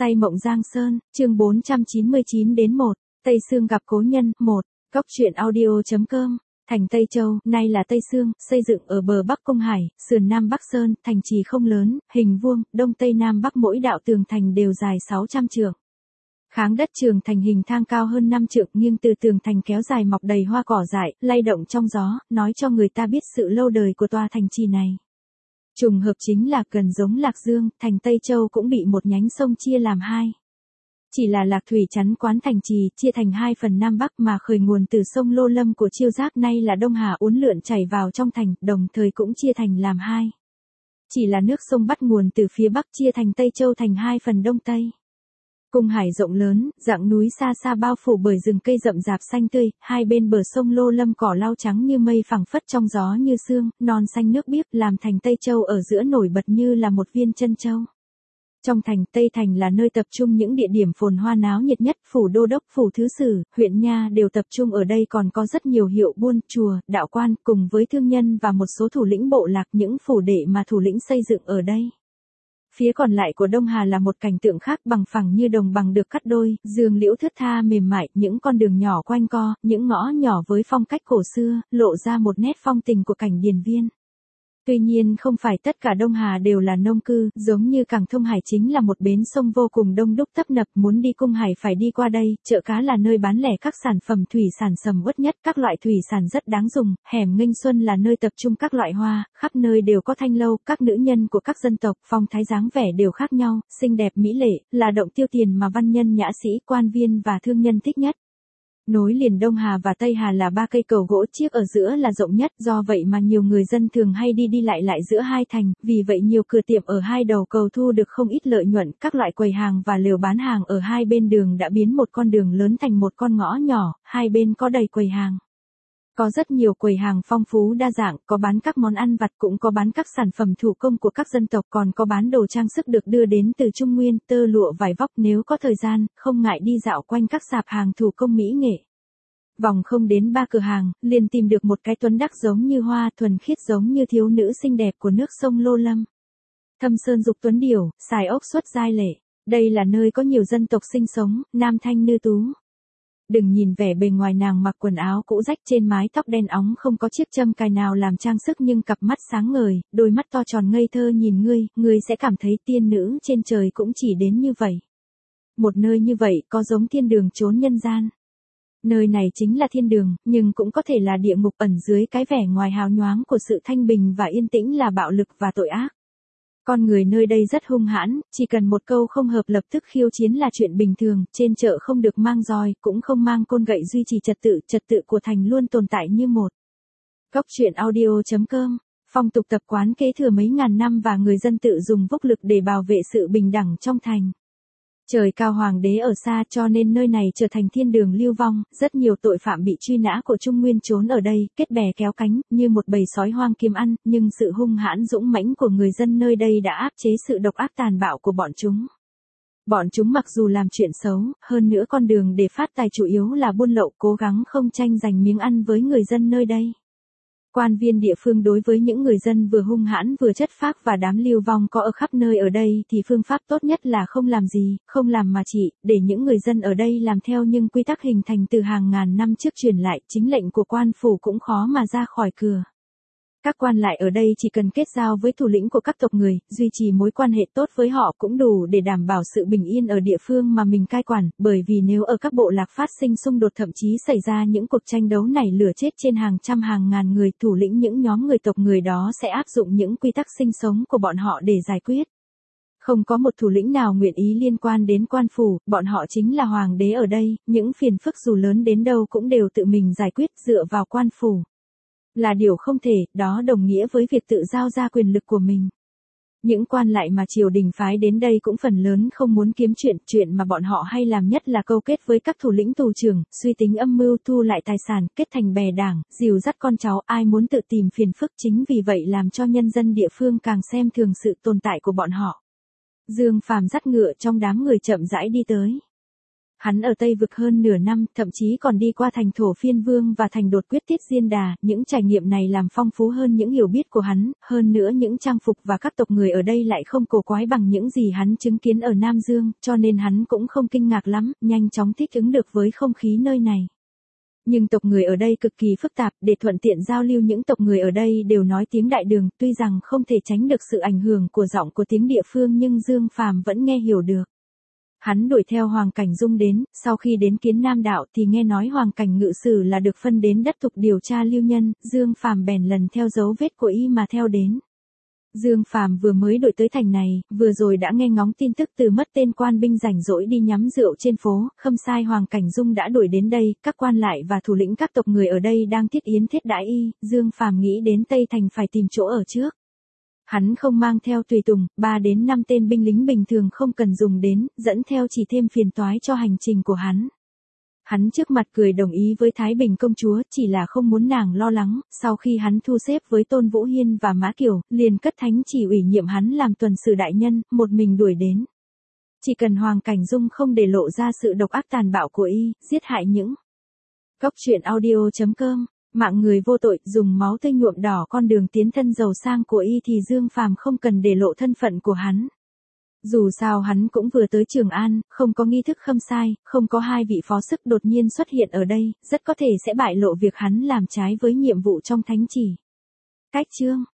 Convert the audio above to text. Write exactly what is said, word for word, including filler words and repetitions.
Say mộng Giang Sơn, chương bốn trăm chín mươi chín đến một, Tây Sương gặp cố nhân, một, Cóc truyện audio chấm com. Thành Tây Châu, nay là Tây Sương, xây dựng ở bờ Bắc Công Hải, sườn Nam Bắc Sơn, thành trì không lớn, hình vuông, Đông Tây Nam Bắc mỗi đạo tường thành đều dài sáu trăm trượng. Kháng đất trường thành hình thang cao hơn năm trượng, nghiêng từ tường thành kéo dài mọc đầy hoa cỏ dại, lay động trong gió, nói cho người ta biết sự lâu đời của tòa thành trì này. Trùng hợp chính là gần giống Lạc Dương, thành Tây Châu cũng bị một nhánh sông chia làm hai. Chỉ là Lạc Thủy chắn quán thành trì, chia thành hai phần Nam Bắc mà khởi nguồn từ sông Lô Lâm của Chiêu Giác, nay là Đông Hà, uốn lượn chảy vào trong thành, đồng thời cũng chia thành làm hai. Chỉ là nước sông bắt nguồn từ phía Bắc, chia thành Tây Châu thành hai phần Đông Tây. Cung Hải rộng lớn, dạng núi xa xa bao phủ bởi rừng cây rậm rạp xanh tươi, hai bên bờ sông Lô Lâm cỏ lau trắng như mây phẳng phất trong gió như sương, non xanh nước biếc, làm thành Tây Châu ở giữa nổi bật như là một viên chân châu. Trong thành, Tây Thành là nơi tập trung những địa điểm phồn hoa náo nhiệt nhất, phủ đô đốc, phủ thứ sử, huyện nha đều tập trung ở đây, còn có rất nhiều hiệu buôn, chùa, đạo quan, cùng với thương nhân và một số thủ lĩnh bộ lạc, những phủ đệ mà thủ lĩnh xây dựng ở đây. Phía còn lại của Đông Hà là một cảnh tượng khác, bằng phẳng như đồng bằng được cắt đôi, dương liễu thướt tha mềm mại, những con đường nhỏ quanh co, những ngõ nhỏ với phong cách cổ xưa, lộ ra một nét phong tình của cảnh điền viên. Tuy nhiên không phải tất cả Đông Hà đều là nông cư, giống như cảng Thông Hải chính là một bến sông vô cùng đông đúc tấp nập, muốn đi Cung Hải phải đi qua đây, chợ cá là nơi bán lẻ các sản phẩm thủy sản sầm uất nhất, các loại thủy sản rất đáng dùng, hẻm Nghênh Xuân là nơi tập trung các loại hoa, khắp nơi đều có thanh lâu, các nữ nhân của các dân tộc, phong thái dáng vẻ đều khác nhau, xinh đẹp mỹ lệ, là động tiêu tiền mà văn nhân nhã sĩ, quan viên và thương nhân thích nhất. Nối liền Đông Hà và Tây Hà là ba cây cầu gỗ chiếc ở giữa là rộng nhất, do vậy mà nhiều người dân thường hay đi đi lại lại giữa hai thành, vì vậy nhiều cửa tiệm ở hai đầu cầu thu được không ít lợi nhuận, các loại quầy hàng và lều bán hàng ở hai bên đường đã biến một con đường lớn thành một con ngõ nhỏ, hai bên có đầy quầy hàng. Có rất nhiều quầy hàng phong phú đa dạng, có bán các món ăn vặt, cũng có bán các sản phẩm thủ công của các dân tộc, còn có bán đồ trang sức được đưa đến từ Trung Nguyên, tơ lụa vải vóc. Nếu có thời gian, không ngại đi dạo quanh các sạp hàng thủ công mỹ nghệ. Vòng không đến ba cửa hàng, liền tìm được một cái tuấn đắc giống như hoa, thuần khiết giống như thiếu nữ xinh đẹp của nước sông Lô Lâm. Thâm sơn dục tuấn điểu, xài ốc xuất giai lệ. Đây là nơi có nhiều dân tộc sinh sống, nam thanh nữ tú. Đừng nhìn vẻ bề ngoài nàng mặc quần áo cũ rách, trên mái tóc đen óng không có chiếc châm cài nào làm trang sức, nhưng cặp mắt sáng ngời, đôi mắt to tròn ngây thơ nhìn ngươi, ngươi sẽ cảm thấy tiên nữ trên trời cũng chỉ đến như vậy. Một nơi như vậy có giống thiên đường chốn nhân gian. Nơi này chính là thiên đường, nhưng cũng có thể là địa ngục, ẩn dưới cái vẻ ngoài hào nhoáng của sự thanh bình và yên tĩnh là bạo lực và tội ác. Con người nơi đây rất hung hãn, chỉ cần một câu không hợp lập tức khiêu chiến là chuyện bình thường, trên chợ không được mang roi, cũng không mang côn gậy duy trì trật tự, trật tự của thành luôn tồn tại như một. Cóc truyện audio chấm com, phong tục tập quán kế thừa mấy ngàn năm và người dân tự dùng vũ lực để bảo vệ sự bình đẳng trong thành. Trời cao hoàng đế ở xa cho nên nơi này trở thành thiên đường lưu vong, rất nhiều tội phạm bị truy nã của Trung Nguyên trốn ở đây, kết bè kéo cánh, như một bầy sói hoang kiếm ăn, nhưng sự hung hãn dũng mãnh của người dân nơi đây đã áp chế sự độc ác tàn bạo của bọn chúng. Bọn chúng mặc dù làm chuyện xấu, hơn nữa con đường để phát tài chủ yếu là buôn lậu, cố gắng không tranh giành miếng ăn với người dân nơi đây. Quan viên địa phương đối với những người dân vừa hung hãn vừa chất phác và đám lưu vong có ở khắp nơi ở đây thì phương pháp tốt nhất là không làm gì, không làm mà trị, để những người dân ở đây làm theo nhưng quy tắc hình thành từ hàng ngàn năm trước truyền lại, chính lệnh của quan phủ cũng khó mà ra khỏi cửa. Các quan lại ở đây chỉ cần kết giao với thủ lĩnh của các tộc người, duy trì mối quan hệ tốt với họ cũng đủ để đảm bảo sự bình yên ở địa phương mà mình cai quản, bởi vì nếu ở các bộ lạc phát sinh xung đột, thậm chí xảy ra những cuộc tranh đấu nảy lửa chết trên hàng trăm hàng ngàn người, thủ lĩnh những nhóm người tộc người đó sẽ áp dụng những quy tắc sinh sống của bọn họ để giải quyết. Không có một thủ lĩnh nào nguyện ý liên quan đến quan phủ, bọn họ chính là hoàng đế ở đây, những phiền phức dù lớn đến đâu cũng đều tự mình giải quyết dựa vào quan phủ. Là điều không thể, đó đồng nghĩa với việc tự giao ra quyền lực của mình. Những quan lại mà triều đình phái đến đây cũng phần lớn không muốn kiếm chuyện, chuyện mà bọn họ hay làm nhất là câu kết với các thủ lĩnh tù trưởng, suy tính âm mưu thu lại tài sản, kết thành bè đảng, dìu dắt con cháu, ai muốn tự tìm phiền phức, chính vì vậy làm cho nhân dân địa phương càng xem thường sự tồn tại của bọn họ. Dương Phàm dắt ngựa trong đám người chậm rãi đi tới. Hắn ở Tây Vực hơn nửa năm, thậm chí còn đi qua thành Thổ Phiên Vương và thành Đột Quyết Tiết Diên Đà, những trải nghiệm này làm phong phú hơn những hiểu biết của hắn, hơn nữa những trang phục và các tộc người ở đây lại không cổ quái bằng những gì hắn chứng kiến ở Nam Dương, cho nên hắn cũng không kinh ngạc lắm, nhanh chóng thích ứng được với không khí nơi này. Nhưng tộc người ở đây cực kỳ phức tạp, để thuận tiện giao lưu những tộc người ở đây đều nói tiếng Đại Đường, tuy rằng không thể tránh được sự ảnh hưởng của giọng của tiếng địa phương nhưng Dương Phàm vẫn nghe hiểu được. Hắn đuổi theo Hoàng Cảnh Dung đến, sau khi đến Kiến Nam Đạo thì nghe nói Hoàng Cảnh Ngự Sử là được phân đến đất thục điều tra lưu nhân, Dương Phàm bèn lần theo dấu vết của y mà theo đến. Dương Phàm vừa mới đổi tới thành này, vừa rồi đã nghe ngóng tin tức từ mất tên quan binh rảnh rỗi đi nhắm rượu trên phố, khâm sai Hoàng Cảnh Dung đã đuổi đến đây, các quan lại và thủ lĩnh các tộc người ở đây đang thiết yến thiết đãi y, Dương Phàm nghĩ đến Tây Thành phải tìm chỗ ở trước. Hắn không mang theo tùy tùng, ba đến năm tên binh lính bình thường không cần dùng đến, dẫn theo chỉ thêm phiền toái cho hành trình của hắn. Hắn trước mặt cười đồng ý với Thái Bình công chúa, chỉ là không muốn nàng lo lắng, sau khi hắn thu xếp với Tôn Vũ Hiên và Mã Kiều, liền cất thánh chỉ ủy nhiệm hắn làm tuần sử đại nhân, một mình đuổi đến. Chỉ cần Hoàng Cảnh Dung không để lộ ra sự độc ác tàn bạo của y, giết hại những. Góc truyện audio chấm com, mạng người vô tội, dùng máu tươi nhuộm đỏ con đường tiến thân giàu sang của y thì Dương Phàm không cần để lộ thân phận của hắn. Dù sao hắn cũng vừa tới Trường An, không có nghi thức khâm sai, không có hai vị phó sức đột nhiên xuất hiện ở đây, rất có thể sẽ bại lộ việc hắn làm trái với nhiệm vụ trong thánh chỉ. Cách chương